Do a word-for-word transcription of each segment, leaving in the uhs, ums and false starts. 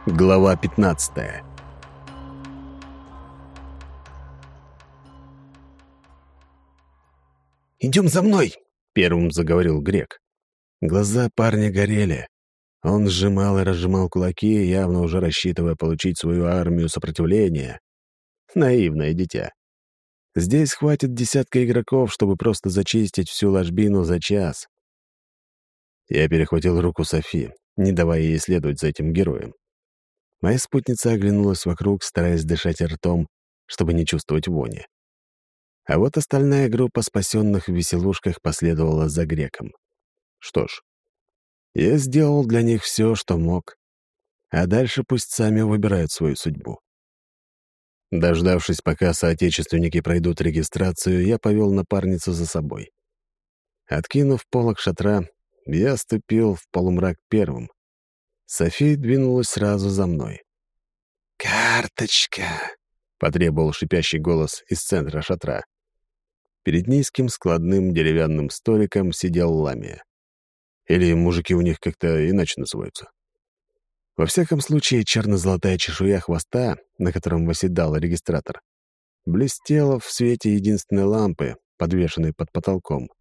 Глава пятнадцатая. «Идем за мной!» — первым заговорил Грек. Глаза парня горели. Он сжимал и разжимал кулаки, явно уже рассчитывая получить свою армию сопротивления. Наивное дитя. Здесь хватит десятка игроков, чтобы просто зачистить всю ложбину за час. Я перехватил руку Софи, не давая ей следовать за этим героем. Моя спутница оглянулась вокруг, стараясь дышать ртом, чтобы не чувствовать вони. А вот остальная группа спасенных в веселушках последовала за Греком. Что ж, я сделал для них все, что мог, а дальше пусть сами выбирают свою судьбу. Дождавшись, пока соотечественники пройдут регистрацию, я повел напарницу за собой. Откинув полог шатра, я ступил в полумрак первым. София двинулась сразу за мной. «Карточка!» — потребовал шипящий голос из центра шатра. Перед низким складным деревянным столиком сидел Ламия. Или мужики у них как-то иначе называются. Во всяком случае, черно-золотая чешуя хвоста, на котором восседал регистратор, блестела в свете единственной лампы, подвешенной под потолком.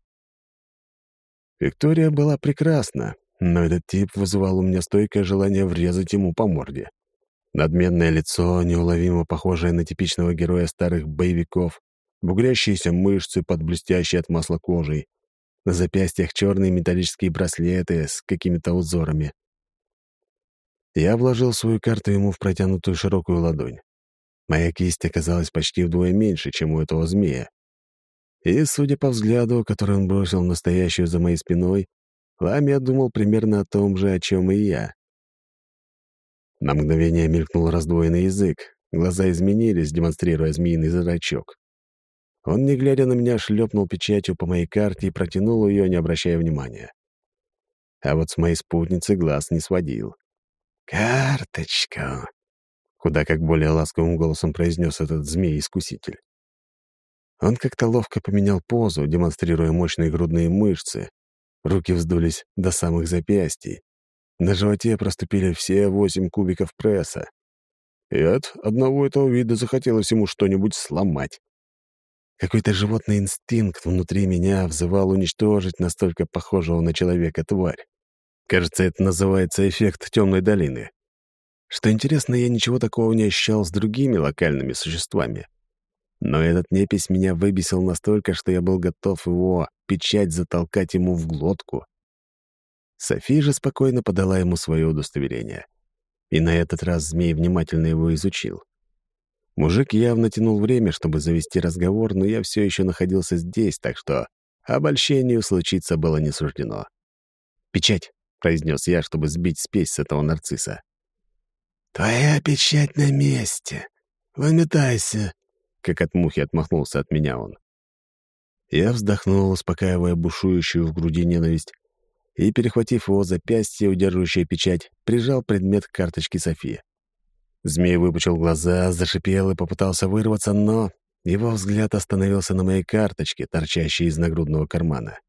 Виктория была прекрасна, но этот тип вызывал у меня стойкое желание врезать ему по морде. Надменное лицо, неуловимо похожее на типичного героя старых боевиков, бугрящиеся мышцы под блестящей от масла кожей, на запястьях черные металлические браслеты с какими-то узорами. Я вложил свою карту ему в протянутую широкую ладонь. Моя кисть оказалась почти вдвое меньше, чем у этого змея. И, судя по взгляду, который он бросил настоящую за моей спиной, Ламия думал примерно о том же, о чем и я. На мгновение мелькнул раздвоенный язык, глаза изменились, демонстрируя змеиный зрачок. Он, не глядя на меня, шлепнул печатью по моей карте и протянул ее, не обращая внимания. А вот с моей спутницы глаз не сводил. «Карточка!» — куда как более ласковым голосом произнес этот змей-искуситель. Он как-то ловко поменял позу, демонстрируя мощные грудные мышцы. Руки вздулись до самых запястий. На животе проступили все восемь кубиков пресса. И от одного этого вида захотелось ему что-нибудь сломать. Какой-то животный инстинкт внутри меня взывал уничтожить настолько похожего на человека тварь. Кажется, это называется эффект темной долины. Что интересно, я ничего такого не ощущал с другими локальными существами. Но этот непись меня выбесил настолько, что я был готов его печать затолкать ему в глотку. София же спокойно подала ему свое удостоверение. И на этот раз змей внимательно его изучил. Мужик явно тянул время, чтобы завести разговор, но я все еще находился здесь, так что обольщению случиться было не суждено. «Печать», — произнес я, чтобы сбить спесь с этого нарцисса. «Твоя печать на месте. Выметайся», — как от мухи отмахнулся от меня он. Я вздохнул, успокаивая бушующую в груди ненависть, и, перехватив его запястье, удерживающее печать, прижал предмет к карточке Софии. Змей выпучил глаза, зашипел и попытался вырваться, но его взгляд остановился на моей карточке, торчащей из нагрудного кармана.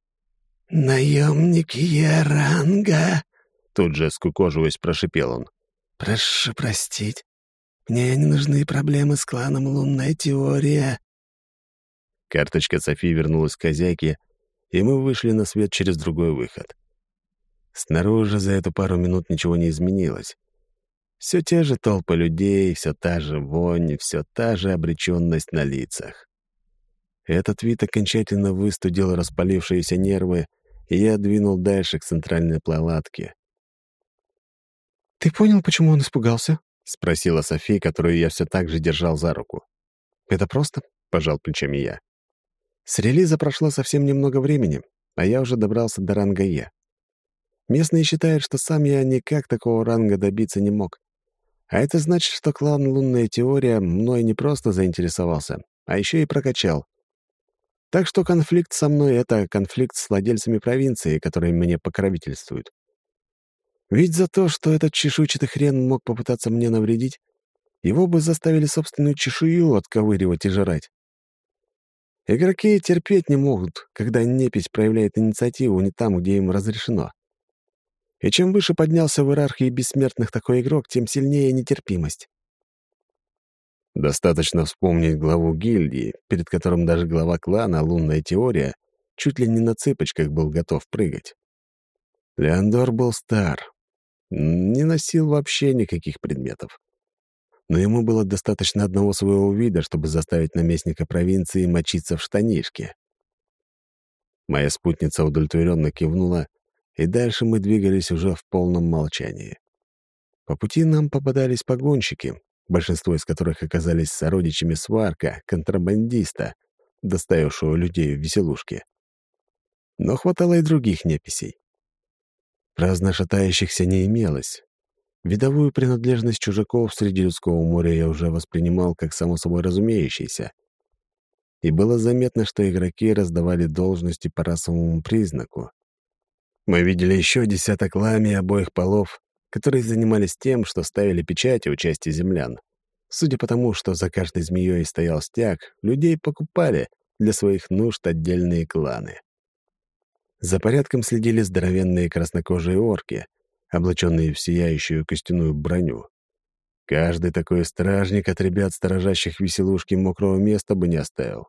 «Наемник Яранга!» — тут же, скукоживаясь, прошипел он. «Прошу простить. Мне не нужны проблемы с кланом «Лунная теория». Карточка Софии вернулась к хозяйке, и мы вышли на свет через другой выход. Снаружи за эту пару минут ничего не изменилось. Все те же толпы людей, все та же вонь, все та же обреченность на лицах. Этот вид окончательно выстудил распалившиеся нервы, и я двинул дальше к центральной палатке. «Ты понял, почему он испугался?» — спросила София, которую я все так же держал за руку. «Это просто», — пожал плечами я. С релиза прошло совсем немного времени, а я уже добрался до ранга Е. Местные считают, что сам я никак такого ранга добиться не мог. А это значит, что клан «Лунная теория» мной не просто заинтересовался, а еще и прокачал. Так что конфликт со мной — это конфликт с владельцами провинции, которые мне покровительствуют. Ведь за то, что этот чешуйчатый хрен мог попытаться мне навредить, его бы заставили собственную чешую отковыривать и жрать. Игроки терпеть не могут, когда непись проявляет инициативу не там, где им разрешено. И чем выше поднялся в иерархии бессмертных такой игрок, тем сильнее нетерпимость. Достаточно вспомнить главу гильдии, перед которым даже глава клана «Лунная теория» чуть ли не на цыпочках был готов прыгать. Леандор был стар, не носил вообще никаких предметов. Но ему было достаточно одного своего вида, чтобы заставить наместника провинции мочиться в штанишки. Моя спутница удовлетворенно кивнула, и дальше мы двигались уже в полном молчании. По пути нам попадались погонщики, большинство из которых оказались сородичами сварка, контрабандиста, доставившего людей в веселушки. Но хватало и других неписей. Праздно шатающихся не имелось. Видовую принадлежность чужаков среди людского моря я уже воспринимал как само собой разумеющееся. И было заметно, что игроки раздавали должности по расовому признаку. Мы видели еще десяток ламий обоих полов, которые занимались тем, что ставили печати у части землян. Судя по тому, что за каждой змеей стоял стяг, людей покупали для своих нужд отдельные кланы. За порядком следили здоровенные краснокожие орки, облаченные в сияющую костяную броню. Каждый такой стражник от ребят, сторожащих веселушки, мокрого места бы не оставил.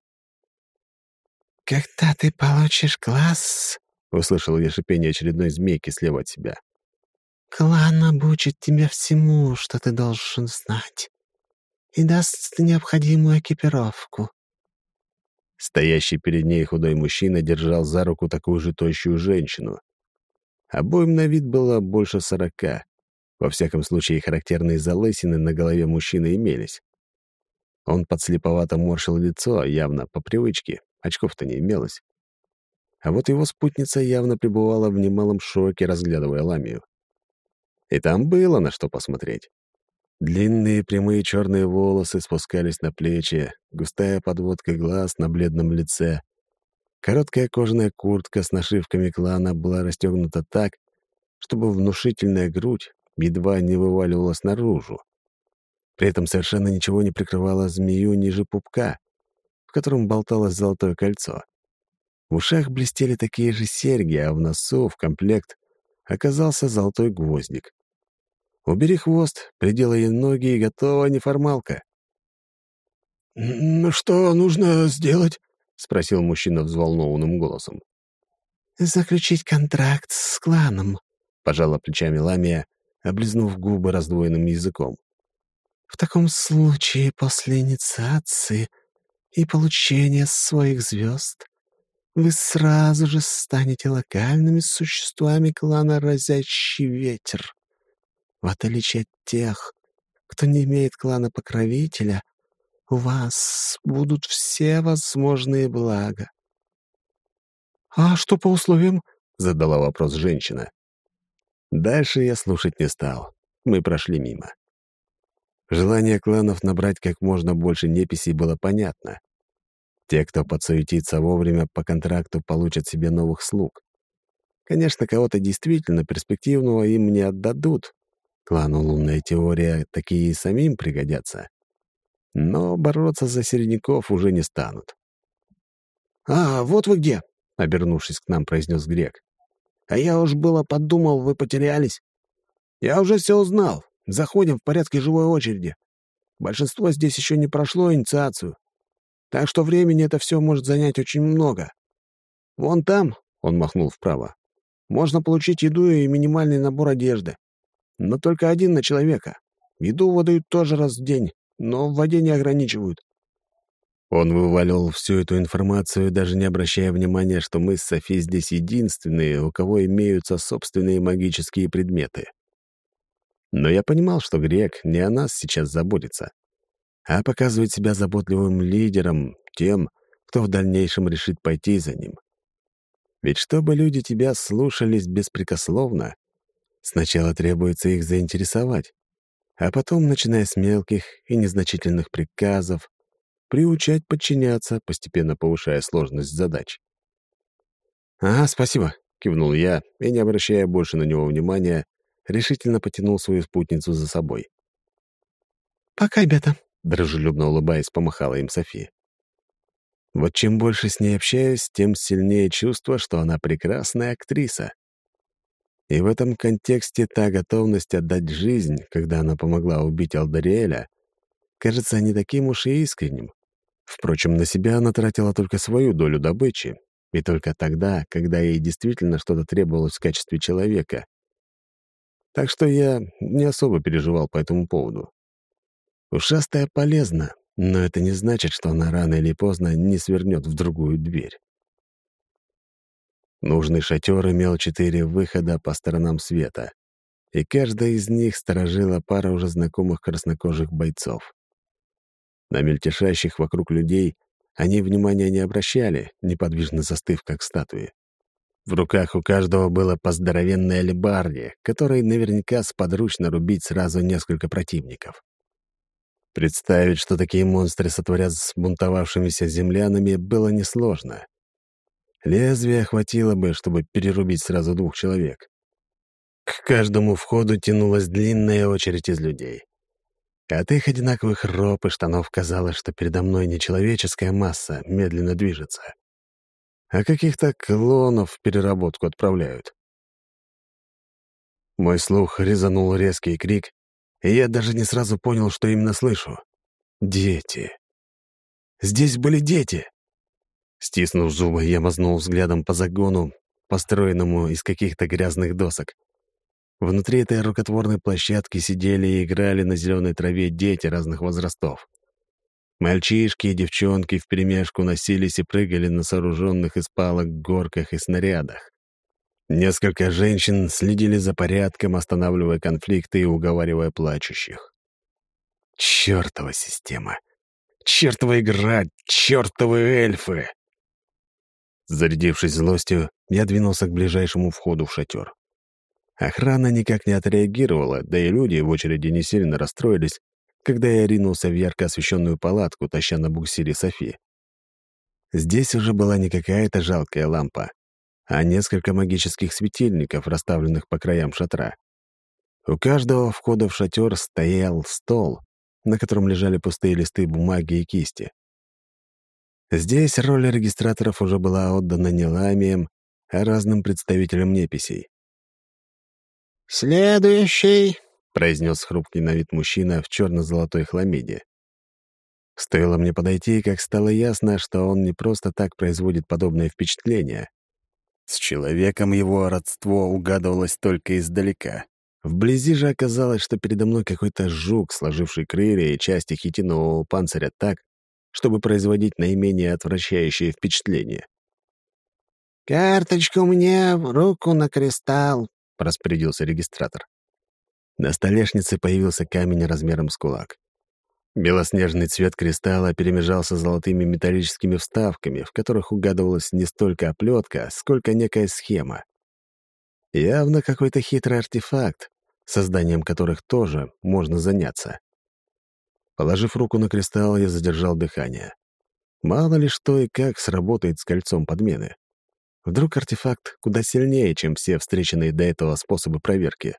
«Когда ты получишь класс...» — услышал я шипение очередной змейки слева от себя. «Клан обучит тебя всему, что ты должен знать, и даст необходимую экипировку». Стоящий перед ней худой мужчина держал за руку такую же тощую женщину. Обоим на вид было больше сорока. Во всяком случае, характерные залысины на голове мужчины имелись. Он подслеповато морщил лицо, явно по привычке, очков-то не имелось. А вот его спутница явно пребывала в немалом шоке, разглядывая ламию. И там было на что посмотреть. Длинные прямые черные волосы спускались на плечи, густая подводка глаз на бледном лице. Короткая кожаная куртка с нашивками клана была расстегнута так, чтобы внушительная грудь едва не вываливалась наружу. При этом совершенно ничего не прикрывало змею ниже пупка, в котором болталось золотое кольцо. В ушах блестели такие же серьги, а в носу в комплект оказался золотой гвоздик. Убери хвост, приделай ей ноги, и готова неформалка. «Ну что нужно сделать?» — спросил мужчина взволнованным голосом. «Заключить контракт с кланом», — пожала плечами Ламия, облизнув губы раздвоенным языком. «В таком случае после инициации и получения своих звезд вы сразу же станете локальными существами клана «Разящий ветер». В отличие от тех, кто не имеет клана-покровителя, у вас будут все возможные блага». «А что по условиям?» — задала вопрос женщина. Дальше я слушать не стал. Мы прошли мимо. Желание кланов набрать как можно больше неписей было понятно. Те, кто подсуетится вовремя по контракту, получат себе новых слуг. Конечно, кого-то действительно перспективного им не отдадут. Клану «Лунная теория» такие и самим пригодятся. Но бороться за середняков уже не станут. «А, вот вы где!» — обернувшись к нам, произнес грек. «А я уж было подумал, вы потерялись. Я уже все узнал. Заходим в порядке живой очереди. Большинство здесь еще не прошло инициацию. Так что времени это все может занять очень много. Вон там, — он махнул вправо, — можно получить еду и минимальный набор одежды. Но только один на человека. Еду выдают тоже раз в день, но в воде не ограничивают». Он вываливал всю эту информацию, даже не обращая внимания, что мы с Софи здесь единственные, у кого имеются собственные магические предметы. Но я понимал, что грек не о нас сейчас заботится, а показывает себя заботливым лидером, тем, кто в дальнейшем решит пойти за ним. Ведь чтобы люди тебя слушались беспрекословно, сначала требуется их заинтересовать, а потом, начиная с мелких и незначительных приказов, приучать подчиняться, постепенно повышая сложность задач. «Ага, спасибо», — кивнул я и, не обращая больше на него внимания, решительно потянул свою спутницу за собой. «Пока, ребята», — дружелюбно улыбаясь, помахала им София. Вот чем больше с ней общаюсь, тем сильнее чувство, что она прекрасная актриса. И в этом контексте та готовность отдать жизнь, когда она помогла убить Алдариэля, кажется не таким уж и искренним. Впрочем, на себя она тратила только свою долю добычи, и только тогда, когда ей действительно что-то требовалось в качестве человека. Так что я не особо переживал по этому поводу. Ушастая полезна, но это не значит, что она рано или поздно не свернет в другую дверь. Нужный шатер имел четыре выхода по сторонам света, и каждая из них сторожила пара уже знакомых краснокожих бойцов. На мельтешащих вокруг людей они внимания не обращали, неподвижно застыв, как статуи. В руках у каждого было по здоровенной алебарде, которой наверняка сподручно рубить сразу несколько противников. Представить, что такие монстры сотворят с бунтовавшимися землянами, было несложно. Лезвия хватило бы, чтобы перерубить сразу двух человек. К каждому входу тянулась длинная очередь из людей. От их одинаковых роб и штанов казалось, что передо мной не человеческая масса медленно движется, а каких-то клонов в переработку отправляют. Мой слух резанул резкий крик, и я даже не сразу понял, что именно слышу. Дети. Здесь были дети. Стиснув зубы, я мазнул взглядом по загону, построенному из каких-то грязных досок. Внутри этой рукотворной площадки сидели и играли на зеленой траве дети разных возрастов. Мальчишки и девчонки вперемешку носились и прыгали на сооруженных из палок горках и снарядах. Несколько женщин следили за порядком, останавливая конфликты и уговаривая плачущих. Чёртова система! Чёртова игра! Чёртовы эльфы! Зарядившись злостью, я двинулся к ближайшему входу в шатер. Охрана никак не отреагировала, да и люди в очереди не сильно расстроились, когда я ринулся в ярко освещенную палатку, таща на буксире Софи. Здесь уже была не какая-то жалкая лампа, а несколько магических светильников, расставленных по краям шатра. У каждого входа в шатер стоял стол, на котором лежали пустые листы бумаги и кисти. Здесь роль регистраторов уже была отдана не ламиям, а разным представителям неписей. «Следующий», — произнес хрупкий на вид мужчина в черно-золотой хламиде. Стоило мне подойти, как стало ясно, что он не просто так производит подобное впечатление. С человеком его родство угадывалось только издалека. Вблизи же оказалось, что передо мной какой-то жук, сложивший крылья и части хитинового панциря так, чтобы производить наименее отвращающее впечатление. «Карточку мне в руку на кристалл», — распорядился регистратор. На столешнице появился камень размером с кулак. Белоснежный цвет кристалла перемежался золотыми металлическими вставками, в которых угадывалась не столько оплетка, сколько некая схема. Явно какой-то хитрый артефакт, созданием которых тоже можно заняться. Положив руку на кристалл, я задержал дыхание. Мало ли что и как сработает с кольцом подмены. Вдруг артефакт куда сильнее, чем все встреченные до этого способы проверки.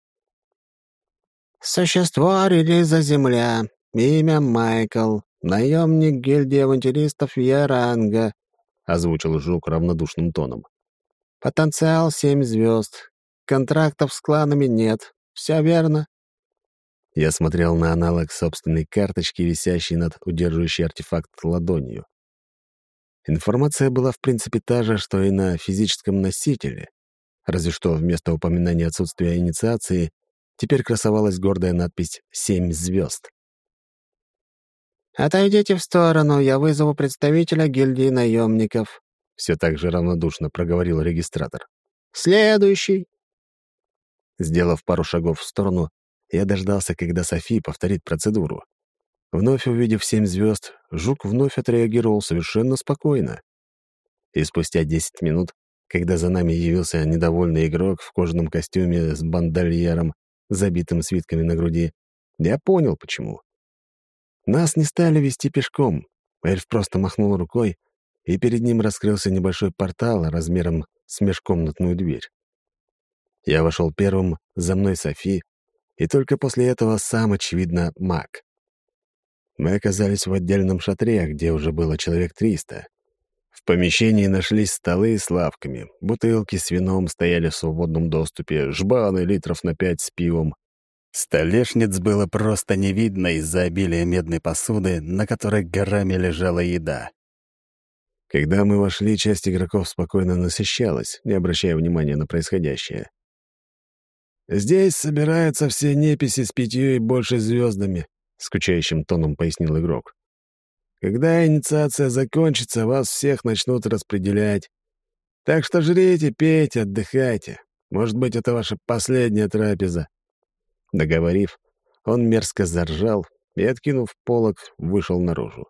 «Существо релиза Земля. Имя Майкл. Наемник гильдии авантюристов Яранга», — озвучил жук равнодушным тоном. «Потенциал семь звезд. Контрактов с кланами нет. Все верно?» Я смотрел на аналог собственной карточки, висящей над удерживающей артефакт ладонью. Информация была в принципе та же, что и на физическом носителе, разве что вместо упоминания отсутствия инициации теперь красовалась гордая надпись «Семь звезд». «Отойдите в сторону, я вызову представителя гильдии наемников», — все так же равнодушно проговорил регистратор. «Следующий». Сделав пару шагов в сторону, я дождался, когда Софи повторит процедуру. Вновь увидев семь звезд, жук вновь отреагировал совершенно спокойно. И спустя десять минут, когда за нами явился недовольный игрок в кожаном костюме с бандольером, забитым свитками на груди, я понял, почему. Нас не стали вести пешком. Эльф просто махнул рукой, и перед ним раскрылся небольшой портал размером с межкомнатную дверь. Я вошел первым, за мной Софи, и только после этого сам, очевидно, маг. Мы оказались в отдельном шатре, где уже было человек триста. В помещении нашлись столы с лавками, бутылки с вином стояли в свободном доступе, жбаны литров на пять с пивом. Столешниц было просто не видно из-за обилия медной посуды, на которой горами лежала еда. Когда мы вошли, часть игроков спокойно насыщалась, не обращая внимания на происходящее. «Здесь собираются все неписи с пятью и больше звездами», — скучающим тоном пояснил игрок. «Когда инициация закончится, вас всех начнут распределять. Так что жрите, пейте, отдыхайте. Может быть, это ваша последняя трапеза». Договорив, он мерзко заржал и, откинув полог, вышел наружу.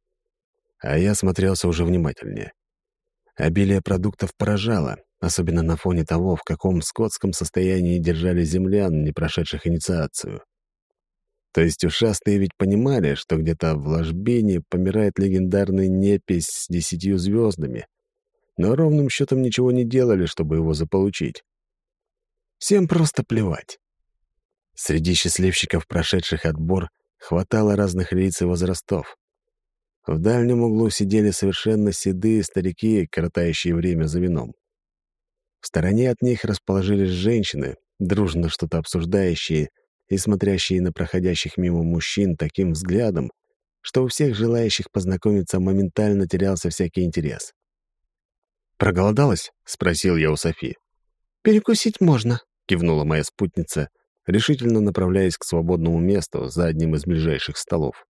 А я смотрелся уже внимательнее. Обилие продуктов поражало, особенно на фоне того, в каком скотском состоянии держали землян, не прошедших инициацию. То есть ушастые ведь понимали, что где-то в ложбине помирает легендарный непись с десятью звездами, но ровным счетом ничего не делали, чтобы его заполучить. Всем просто плевать. Среди счастливчиков, прошедших отбор, хватало разных лиц и возрастов. В дальнем углу сидели совершенно седые старики, коротающие время за вином. В стороне от них расположились женщины, дружно что-то обсуждающие и смотрящие на проходящих мимо мужчин таким взглядом, что у всех желающих познакомиться моментально терялся всякий интерес. «Проголодалась?» — спросил я у Софи. «Перекусить можно», — кивнула моя спутница, решительно направляясь к свободному месту за одним из ближайших столов.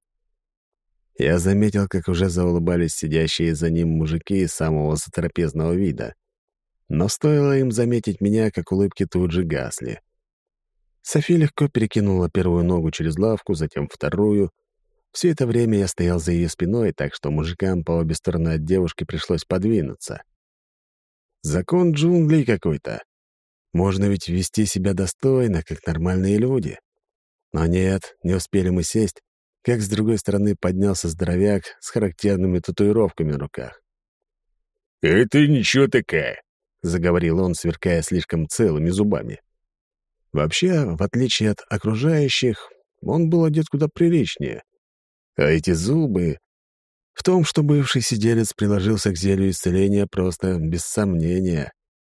Я заметил, как уже заулыбались сидящие за ним мужики самого затрапезного вида. Но стоило им заметить меня, как улыбки тут же гасли. Софи легко перекинула первую ногу через лавку, затем вторую. Все это время я стоял за ее спиной, так что мужикам по обе стороны от девушки пришлось подвинуться. Закон джунглей какой-то. Можно ведь вести себя достойно, как нормальные люди. Но нет, не успели мы сесть, как с другой стороны поднялся здоровяк с характерными татуировками на руках. «Это ничего такая», — заговорил он, сверкая слишком целыми зубами. Вообще, в отличие от окружающих, он был одет куда приличнее. А эти зубы... В том, что бывший сиделец приложился к зелью исцеления, просто без сомнения.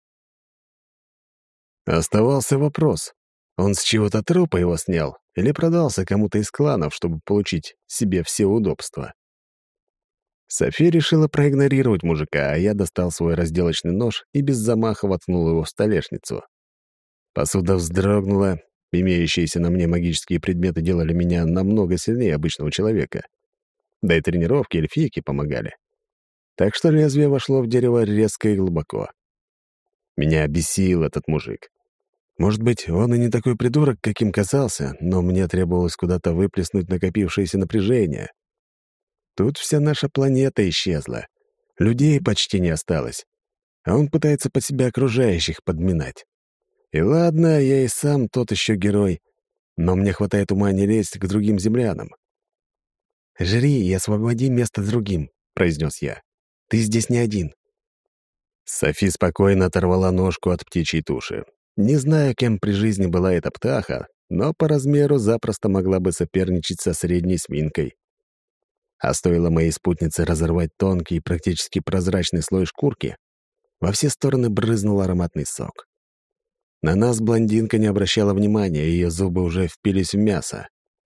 Оставался вопрос, он с чего-то трупа его снял или продался кому-то из кланов, чтобы получить себе все удобства. София решила проигнорировать мужика, а я достал свой разделочный нож и без замаха воткнул его в столешницу. Посуда вздрогнула, имеющиеся на мне магические предметы делали меня намного сильнее обычного человека. Да и тренировки эльфийки помогали. Так что лезвие вошло в дерево резко и глубоко. Меня бесил этот мужик. Может быть, он и не такой придурок, каким казался, но мне требовалось куда-то выплеснуть накопившееся напряжение. Тут вся наша планета исчезла. Людей почти не осталось. А он пытается под себя окружающих подминать. И ладно, я и сам тот еще герой, но мне хватает ума не лезть к другим землянам. «Жри и освободи место другим», — произнес я. «Ты здесь не один». Софи спокойно оторвала ножку от птичьей туши. Не знаю, кем при жизни была эта птаха, но по размеру запросто могла бы соперничать со средней свинкой. А стоило моей спутнице разорвать тонкий и практически прозрачный слой шкурки, во все стороны брызнул ароматный сок. На нас блондинка не обращала внимания, ее зубы уже впились в мясо.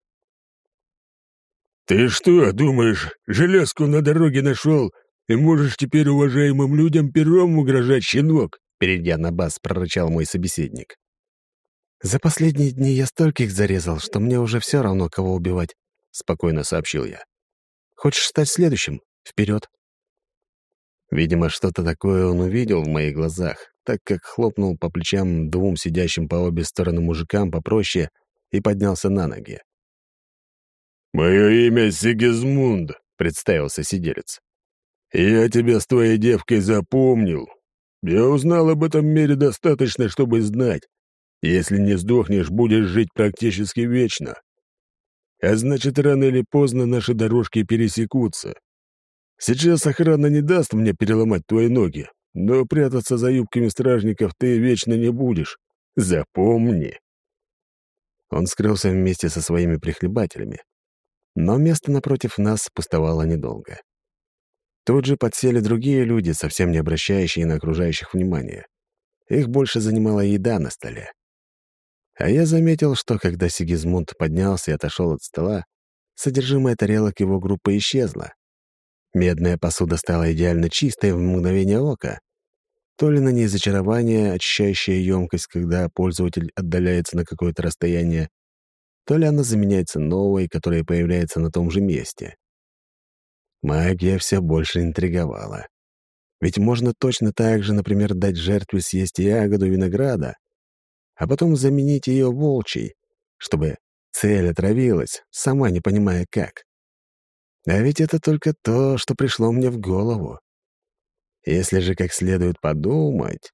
«Ты что, думаешь, железку на дороге нашел, и можешь теперь уважаемым людям пером угрожать, щенок?» Перейдя на бас, прорычал мой собеседник. «За последние дни я стольких зарезал, что мне уже все равно, кого убивать», — спокойно сообщил я. «Хочешь стать следующим? Вперед!» Видимо, что-то такое он увидел в моих глазах, так как хлопнул по плечам двум сидящим по обе стороны мужикам попроще и поднялся на ноги. «Мое имя Сигизмунд», — представился сиделец. «Я тебя с твоей девкой запомнил. Я узнал об этом мире достаточно, чтобы знать. Если не сдохнешь, будешь жить практически вечно. А значит, рано или поздно наши дорожки пересекутся. Сейчас охрана не даст мне переломать твои ноги, но прятаться за юбками стражников ты вечно не будешь. Запомни». Он скрылся вместе со своими прихлебателями. Но место напротив нас пустовало недолго. Тут же подсели другие люди, совсем не обращающие на окружающих внимания. Их больше занимала еда на столе. А я заметил, что когда Сигизмунд поднялся и отошел от стола, содержимое тарелок его группы исчезло. Медная посуда стала идеально чистой в мгновение ока. То ли на ней зачарование, очищающая емкость, когда пользователь отдаляется на какое-то расстояние, то ли она заменяется новой, которая появляется на том же месте. Магия все больше интриговала. Ведь можно точно так же, например, дать жертве съесть ягоду винограда, а потом заменить ее волчьей, чтобы цель отравилась, сама не понимая как. А ведь это только то, что пришло мне в голову. Если же как следует подумать...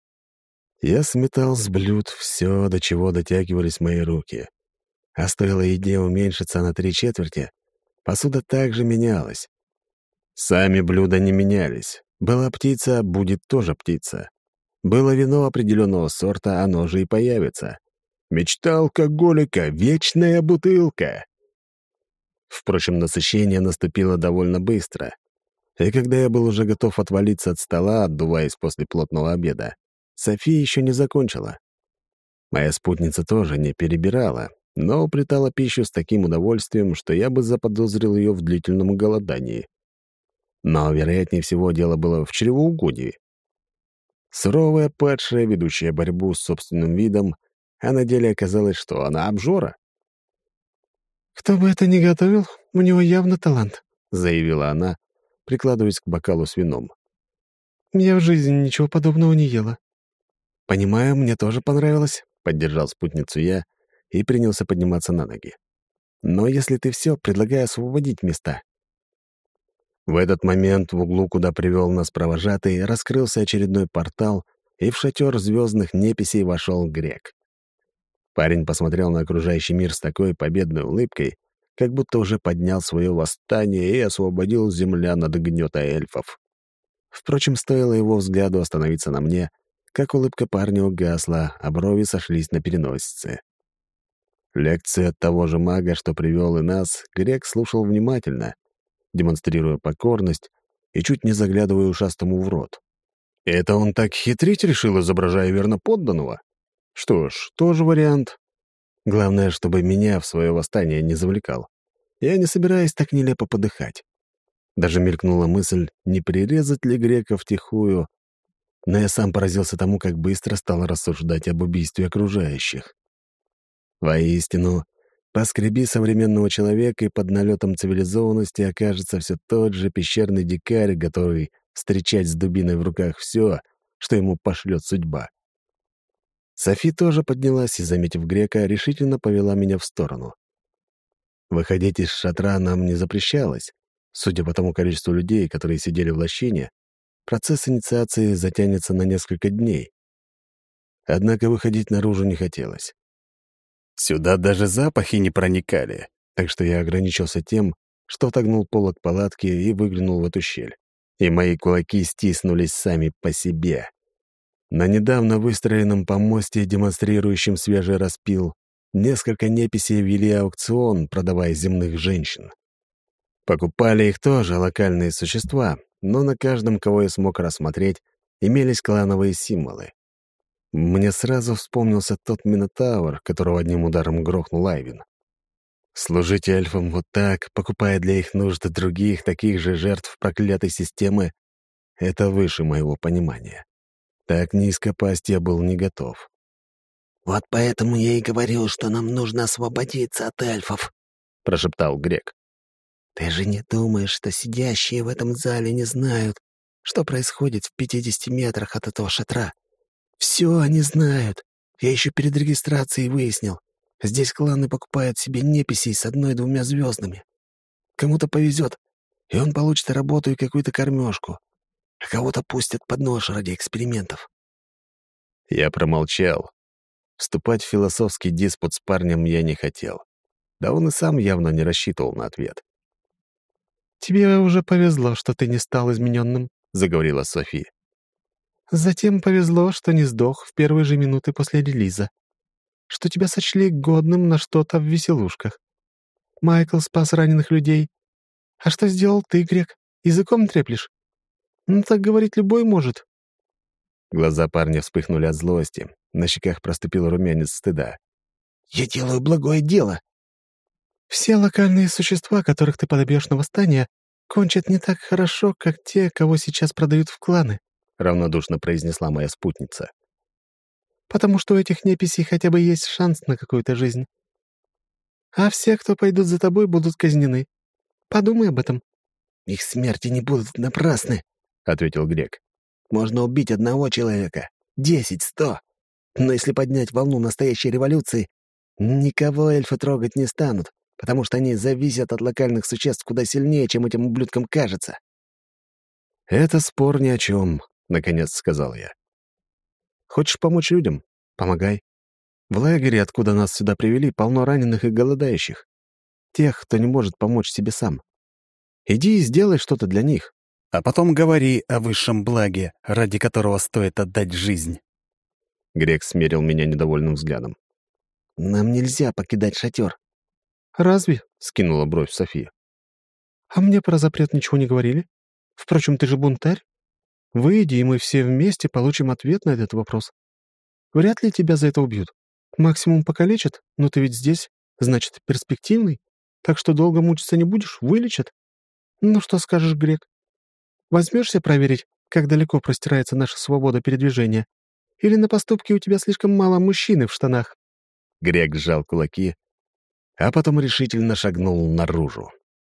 Я сметал с блюд все, до чего дотягивались мои руки. А стоило еде уменьшиться на три четверти, посуда также менялась. Сами блюда не менялись. Была птица, будет тоже птица. Было вино определенного сорта, оно же и появится. Мечта алкоголика — вечная бутылка. Впрочем, насыщение наступило довольно быстро. И когда я был уже готов отвалиться от стола, отдуваясь после плотного обеда, София еще не закончила. Моя спутница тоже не перебирала, но уплетала пищу с таким удовольствием, что я бы заподозрил ее в длительном голодании. Но, вероятнее всего, дело было в чревоугодии. Суровая падшая, ведущая борьбу с собственным видом, а на деле оказалось, что она обжора. «Кто бы это ни готовил, у него явно талант», — заявила она, прикладываясь к бокалу с вином. «Я в жизни ничего подобного не ела». «Понимаю, мне тоже понравилось», — поддержал спутницу я и принялся подниматься на ноги. «Но если ты все, предлагаю освободить места». В этот момент в углу, куда привел нас провожатый, раскрылся очередной портал, и в шатер звездных неписей вошел грек. Парень посмотрел на окружающий мир с такой победной улыбкой, как будто уже поднял свое восстание и освободил землян от гнета эльфов. Впрочем, стоило его взгляду остановиться на мне, как улыбка парня угасла, а брови сошлись на переносице. Лекции от того же мага, что привел и нас, грек слушал внимательно, демонстрируя покорность и чуть не заглядывая ушастому в рот. Это он так хитрить решил, изображая верноподданного? Что ж, тоже вариант. Главное, чтобы меня в свое восстание не завлекал. Я не собираюсь так нелепо подыхать. Даже мелькнула мысль, не прирезать ли грека втихую, но я сам поразился тому, как быстро стал рассуждать об убийстве окружающих. Воистину, поскреби современного человека, и под налетом цивилизованности окажется все тот же пещерный дикарь, готовый встречать с дубиной в руках все, что ему пошлет судьба. Софи тоже поднялась и, заметив грека, решительно повела меня в сторону. Выходить из шатра нам не запрещалось. Судя по тому количеству людей, которые сидели в лощине, процесс инициации затянется на несколько дней. Однако выходить наружу не хотелось. Сюда даже запахи не проникали, так что я ограничился тем, что отогнул полог палатки и выглянул в эту щель. И мои кулаки стиснулись сами по себе. На недавно выстроенном помосте, демонстрирующем свежий распил, несколько неписей вели аукцион, продавая земных женщин. Покупали их тоже локальные существа, но на каждом, кого я смог рассмотреть, имелись клановые символы. Мне сразу вспомнился тот Минотавр, которого одним ударом грохнул Айвин. Служить эльфам вот так, покупая для их нужд других таких же жертв проклятой системы, это выше моего понимания. Так низко пасть я был не готов. «Вот поэтому я и говорил, что нам нужно освободиться от эльфов», — прошептал грек. «Ты же не думаешь, что сидящие в этом зале не знают, что происходит в пятидесяти метрах от этого шатра? Все они знают. Я еще перед регистрацией выяснил. Здесь кланы покупают себе неписей с одной-двумя звездами. Кому-то повезет, и он получит работу и какую-то кормежку, а кого-то пустят под нож ради экспериментов». Я промолчал. Вступать в философский диспут с парнем я не хотел. Да он и сам явно не рассчитывал на ответ. «Тебе уже повезло, что ты не стал измененным», — заговорила София. «Затем повезло, что не сдох в первые же минуты после релиза, что тебя сочли годным на что-то в веселушках. Майкл спас раненых людей. А что сделал ты, Грек? Языком треплешь? Ну, так говорить любой может». Глаза парня вспыхнули от злости, на щеках проступил румянец стыда. «Я делаю благое дело». «Все локальные существа, которых ты подобьешь на восстание, кончат не так хорошо, как те, кого сейчас продают в кланы», — равнодушно произнесла моя спутница. «потому что у этих неписей хотя бы есть шанс на какую-то жизнь. А все, кто пойдут за тобой, будут казнены. Подумай об этом». «Их смерти не будут напрасны», — ответил Грек. «Можно убить одного человека, десять, сто. Но если поднять волну настоящей революции, никого эльфы трогать не станут, потому что они зависят от локальных существ куда сильнее, чем этим ублюдкам кажется». «Это спор ни о чем», — наконец сказал я. «Хочешь помочь людям? Помогай. В лагере, откуда нас сюда привели, полно раненых и голодающих. Тех, кто не может помочь себе сам. Иди и сделай что-то для них. А потом говори о высшем благе, ради которого стоит отдать жизнь». Грек смерил меня недовольным взглядом. «Нам нельзя покидать шатер». «Разве?» — скинула бровь София. «А мне про запрет ничего не говорили? Впрочем, ты же бунтарь. Выйди, и мы все вместе получим ответ на этот вопрос. Вряд ли тебя за это убьют. Максимум покалечат, но ты ведь здесь, значит, перспективный. Так что долго мучиться не будешь, вылечат. Ну что скажешь, Грек? Возьмешься проверить, как далеко простирается наша свобода передвижения? Или на поступки у тебя слишком мало мужчины в штанах?» Грек сжал кулаки, а потом решительно шагнул наружу.